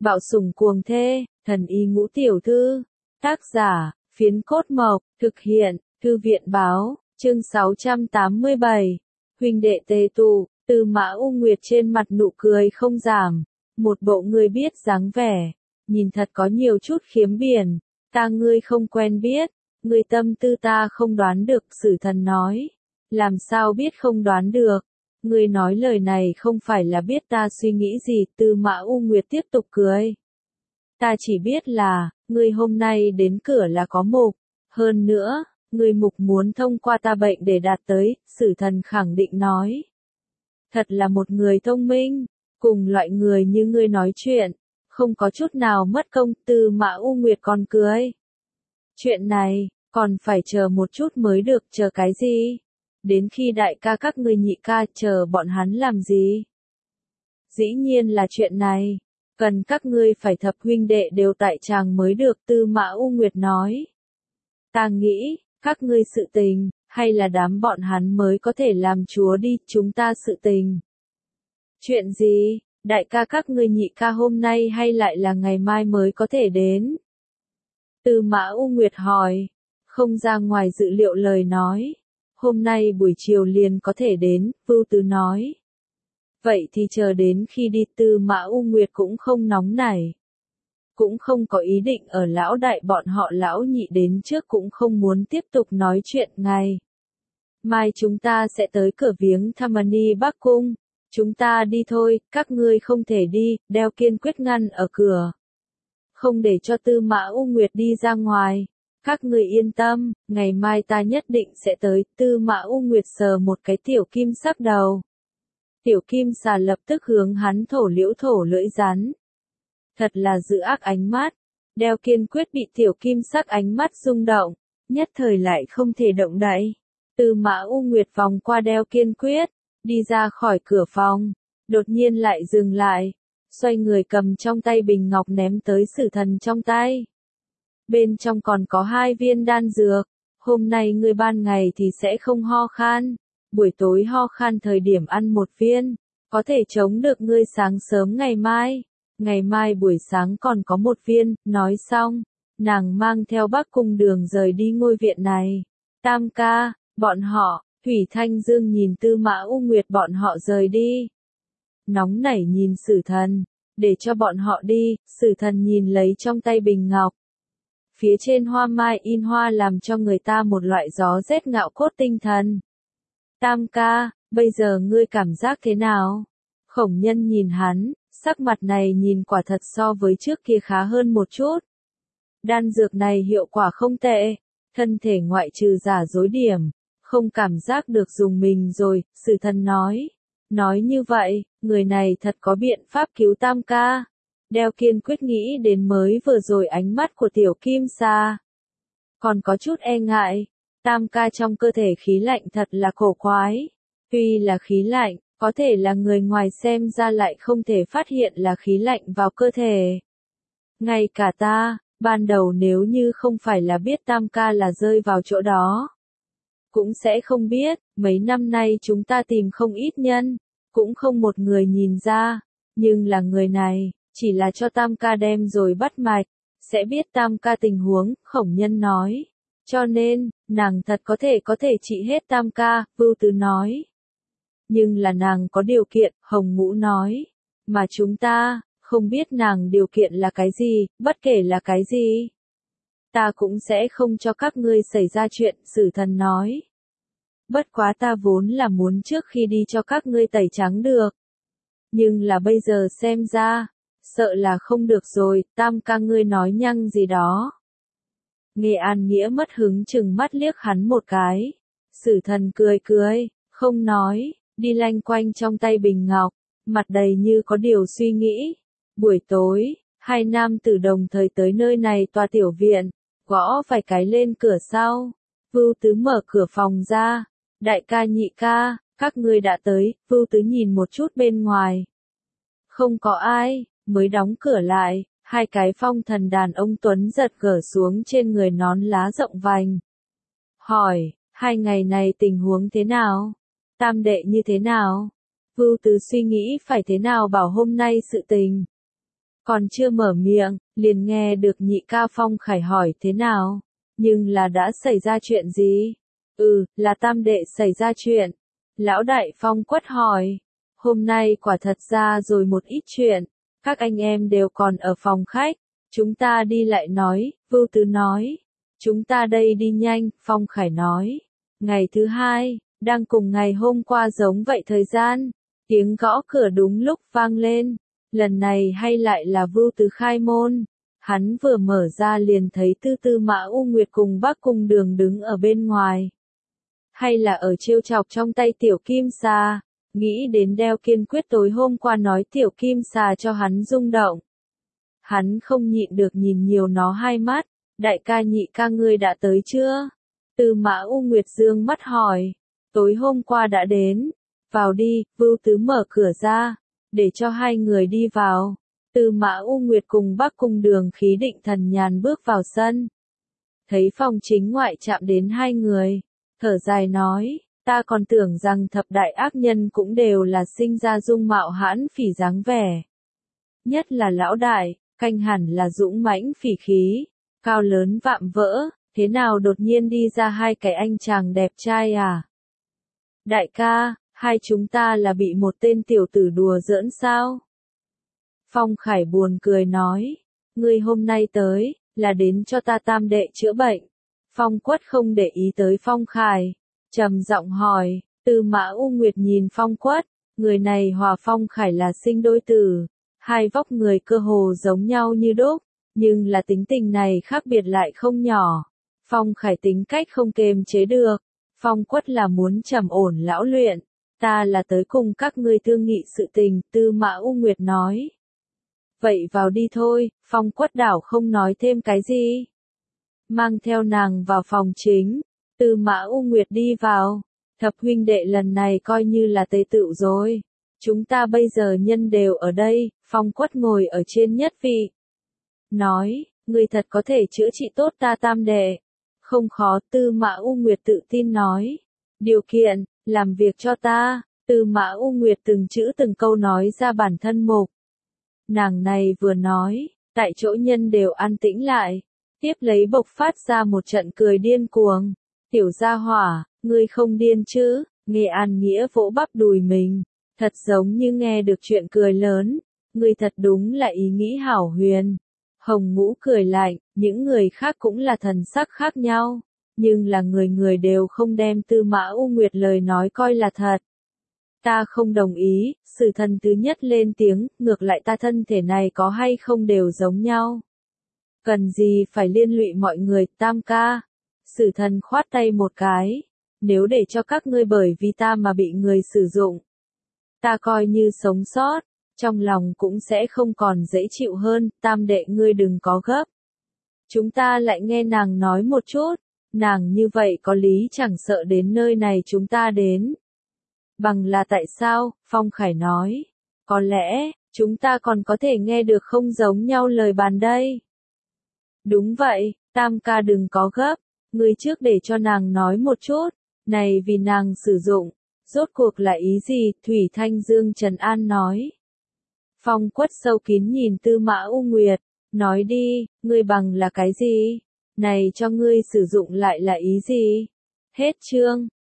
Bạo sủng cuồng thê, thần y ngũ tiểu thư. Tác giả, Phiến Cốt Mộc, thực hiện, Thư viện báo, chương 687. Huynh đệ tề tụ, Tư Mã U Nguyệt trên mặt nụ cười không giảm, một bộ người biết dáng vẻ, nhìn thật có nhiều chút khiếm biển, ta ngươi không quen biết, ngươi tâm tư ta không đoán được, Sử Thần nói. Làm sao biết không đoán được? Ngươi nói lời này không phải là biết ta suy nghĩ gì, Tư Mã U Nguyệt tiếp tục cười. Ta chỉ biết là, ngươi hôm nay đến cửa là có mục, hơn nữa, ngươi mục muốn thông qua ta bệnh để đạt tới, Sử Thần khẳng định nói. Thật là một người thông minh, cùng loại người như ngươi nói chuyện, không có chút nào mất công, Tư Mã U Nguyệt còn cười. Chuyện này, còn phải chờ một chút mới được, chờ cái gì? Đến khi đại ca các ngươi nhị ca, chờ bọn hắn làm gì? Dĩ nhiên là chuyện này, cần các ngươi phải thập huynh đệ đều tại tràng mới được, Tư Mã U Nguyệt nói. Ta nghĩ, các ngươi sự tình, hay là đám bọn hắn mới có thể làm chúa đi, chúng ta sự tình. Chuyện gì, đại ca các ngươi nhị ca hôm nay hay lại là ngày mai mới có thể đến? Tư Mã U Nguyệt hỏi, không ra ngoài dự liệu lời nói. Hôm nay buổi chiều liền có thể đến, Vưu Tứ nói. Vậy thì chờ đến khi đi, Tư Mã U Nguyệt cũng không nóng nảy. Cũng không có ý định ở lão đại bọn họ lão nhị đến trước, cũng không muốn tiếp tục nói chuyện ngày. Mai chúng ta sẽ tới cửa viếng Thamani Bắc Cung. Chúng ta đi thôi, các ngươi không thể đi, Đeo kiên quyết ngăn ở cửa. Không để cho Tư Mã U Nguyệt đi ra ngoài. Các ngươi yên tâm, ngày mai ta nhất định sẽ tới, Tư Mã U Nguyệt sờ một cái tiểu kim sắc đầu. Tiểu kim xà lập tức hướng hắn thổ lưỡi rắn. Thật là dữ ác ánh mắt. Đeo kiên quyết bị tiểu kim sắc ánh mắt rung động, nhất thời lại không thể động đậy. Tư Mã U Nguyệt vòng qua Đeo kiên quyết, đi ra khỏi cửa phòng, đột nhiên lại dừng lại, xoay người cầm trong tay bình ngọc ném tới Sử Thần trong tay. Bên trong còn có 2 viên đan dược, hôm nay ngươi ban ngày thì sẽ không ho khan, buổi tối ho khan thời điểm ăn 1 viên, có thể chống được ngươi sáng sớm ngày mai buổi sáng còn có 1 viên, nói xong, nàng mang theo Bắc Cung Đường rời đi ngôi viện này. Tam ca, bọn họ, Thủy Thanh Dương nhìn Tư Mã U Nguyệt bọn họ rời đi. Nóng nảy nhìn Sử Thần, để cho bọn họ đi, Sử Thần nhìn lấy trong tay bình ngọc. Phía trên hoa mai in hoa làm cho người ta một loại gió rét ngạo cốt tinh thần. Tam ca, bây giờ ngươi cảm giác thế nào? Khổng Nhân nhìn hắn, sắc mặt này nhìn quả thật so với trước kia khá hơn một chút. Đan dược này hiệu quả không tệ, thân thể ngoại trừ giả dối điểm, không cảm giác được dùng mình rồi, Sử Thần nói. Nói như vậy, người này thật có biện pháp cứu Tam ca. Đeo kiên quyết nghĩ đến mới vừa rồi ánh mắt của tiểu kim sa. Còn có chút e ngại, Tam ca trong cơ thể khí lạnh thật là cổ quái. Tuy là khí lạnh, có thể là người ngoài xem ra lại không thể phát hiện là khí lạnh vào cơ thể. Ngay cả ta, ban đầu nếu như không phải là biết Tam ca là rơi vào chỗ đó, cũng sẽ không biết, mấy năm nay chúng ta tìm không ít nhân, cũng không một người nhìn ra, nhưng là người này, chỉ là cho Tam ca đem rồi bắt mạch, sẽ biết Tam ca tình huống, Khổng Nhân nói. Cho nên, nàng thật có thể trị hết Tam ca, Vưu Tứ nói. Nhưng là nàng có điều kiện, Hồng Ngũ nói. Mà chúng ta, không biết nàng điều kiện là cái gì, bất kể là cái gì. Ta cũng sẽ không cho các ngươi xảy ra chuyện, Sử Thần nói. Bất quá ta vốn là muốn trước khi đi cho các ngươi tẩy trắng được. Nhưng là bây giờ xem ra, sợ là không được rồi, Tam ca ngươi nói nhăng gì đó. Nghe An Nghĩa mất hứng chừng mắt liếc hắn một cái. Sử Thần cười, không nói, đi lanh quanh trong tay bình ngọc, mặt đầy như có điều suy nghĩ. Buổi tối, 2 nam tử đồng thời tới nơi này tòa tiểu viện, gõ vài cái lên cửa sau. Vưu Tứ mở cửa phòng ra. Đại ca nhị ca, các ngươi đã tới, Vưu Tứ nhìn một chút bên ngoài. Không có ai, mới đóng cửa lại, 2 cái phong thần đàn ông tuấn giật gỡ xuống trên người nón lá rộng vành. Hỏi, 2 ngày này tình huống thế nào? Tam đệ như thế nào? Vưu Tứ suy nghĩ phải thế nào bảo hôm nay sự tình. Còn chưa mở miệng, liền nghe được nhị ca Phong Khải hỏi thế nào. Nhưng là đã xảy ra chuyện gì? Là tam đệ xảy ra chuyện. Lão đại Phong Quất hỏi. Hôm nay quả thật ra rồi một ít chuyện. Các anh em đều còn ở phòng khách. Chúng ta đi lại nói, Vưu Tứ nói. Chúng ta đây đi nhanh, Phong Khải nói. Ngày thứ hai, đang cùng ngày hôm qua giống vậy thời gian. Tiếng gõ cửa đúng lúc vang lên. Lần này hay lại là Vưu Tứ khai môn. Hắn vừa mở ra liền thấy Tư Mã U Nguyệt cùng Bác Cung Đường đứng ở bên ngoài. Hay là ở trêu chọc trong tay tiểu kim xà. Nghĩ đến đeo kiên quyết tối hôm qua nói tiểu kim xà cho hắn rung động. Hắn không nhịn được nhìn nhiều nó hai mắt. Đại ca nhị ca ngươi đã tới chưa? Tư Mã U Nguyệt dương mắt hỏi. Tối hôm qua đã đến. Vào đi, Vưu Tứ mở cửa ra. Để cho hai người đi vào. Tư Mã U Nguyệt cùng Bác Cung Đường khí định thần nhàn bước vào sân. Thấy phòng chính ngoại chạm đến hai người. Thở dài nói, ta còn tưởng rằng thập đại ác nhân cũng đều là sinh ra dung mạo hãn phỉ dáng vẻ. Nhất là lão đại, canh hẳn là dũng mãnh phỉ khí, cao lớn vạm vỡ, thế nào đột nhiên đi ra hai cái anh chàng đẹp trai à? Đại ca, hai chúng ta là bị một tên tiểu tử đùa giỡn sao? Phong Khải buồn cười nói, ngươi hôm nay tới, là đến cho ta tam đệ chữa bệnh. Phong Quất không để ý tới Phong Khải, trầm giọng hỏi, Tư Mã U Nguyệt nhìn Phong Quất, người này hòa Phong Khải là sinh đôi tử, hai vóc người cơ hồ giống nhau như đúc, nhưng là tính tình này khác biệt lại không nhỏ. Phong Khải tính cách không kềm chế được, Phong Quất là muốn trầm ổn lão luyện, ta là tới cùng các ngươi thương nghị sự tình, Tư Mã U Nguyệt nói. Vậy vào đi thôi, Phong Quất đảo không nói thêm cái gì. Mang theo nàng vào phòng chính, Tư Mã U Nguyệt đi vào, thập huynh đệ lần này coi như là tề tựu rồi. Chúng ta bây giờ nhân đều ở đây, Phong Quất ngồi ở trên nhất vị. Nói, người thật có thể chữa trị tốt ta tam đệ. Không khó, Tư Mã U Nguyệt tự tin nói. Điều kiện, làm việc cho ta, Tư Mã U Nguyệt từng chữ từng câu nói ra bản thân mục. Nàng này vừa nói, tại chỗ nhân đều an tĩnh lại. Tiếp lấy bộc phát ra một trận cười điên cuồng. Tiểu gia hỏa, ngươi không điên chứ? Nghe An Nghĩa vỗ bắp đùi mình. Thật giống như nghe được chuyện cười lớn. Ngươi thật đúng là ý nghĩ hảo huyền. Hồng Ngũ cười lạnh, những người khác cũng là thần sắc khác nhau. Nhưng là người người đều không đem Tư Mã U Nguyệt lời nói coi là thật. Ta không đồng ý, Sử Thần thứ nhất lên tiếng, ngược lại ta thân thể này có hay không đều giống nhau. Cần gì phải liên lụy mọi người, tam ca. Sử Thần khoát tay một cái. Nếu để cho các ngươi bởi vì ta mà bị người sử dụng. Ta coi như sống sót. Trong lòng cũng sẽ không còn dễ chịu hơn, tam đệ ngươi đừng có gấp. Chúng ta lại nghe nàng nói một chút. Nàng như vậy có lý chẳng sợ đến nơi này chúng ta đến. Bằng là tại sao, Phong Khải nói. Có lẽ, chúng ta còn có thể nghe được không giống nhau lời bàn đây. Đúng vậy, tam ca đừng có gấp, ngươi trước để cho nàng nói một chút, này vì nàng sử dụng, rốt cuộc là ý gì, Thủy Thanh Dương Trần An nói. Phong Quất sâu kín nhìn Tư Mã U Nguyệt, nói đi, ngươi bằng là cái gì, này cho ngươi sử dụng lại là ý gì, hết chương.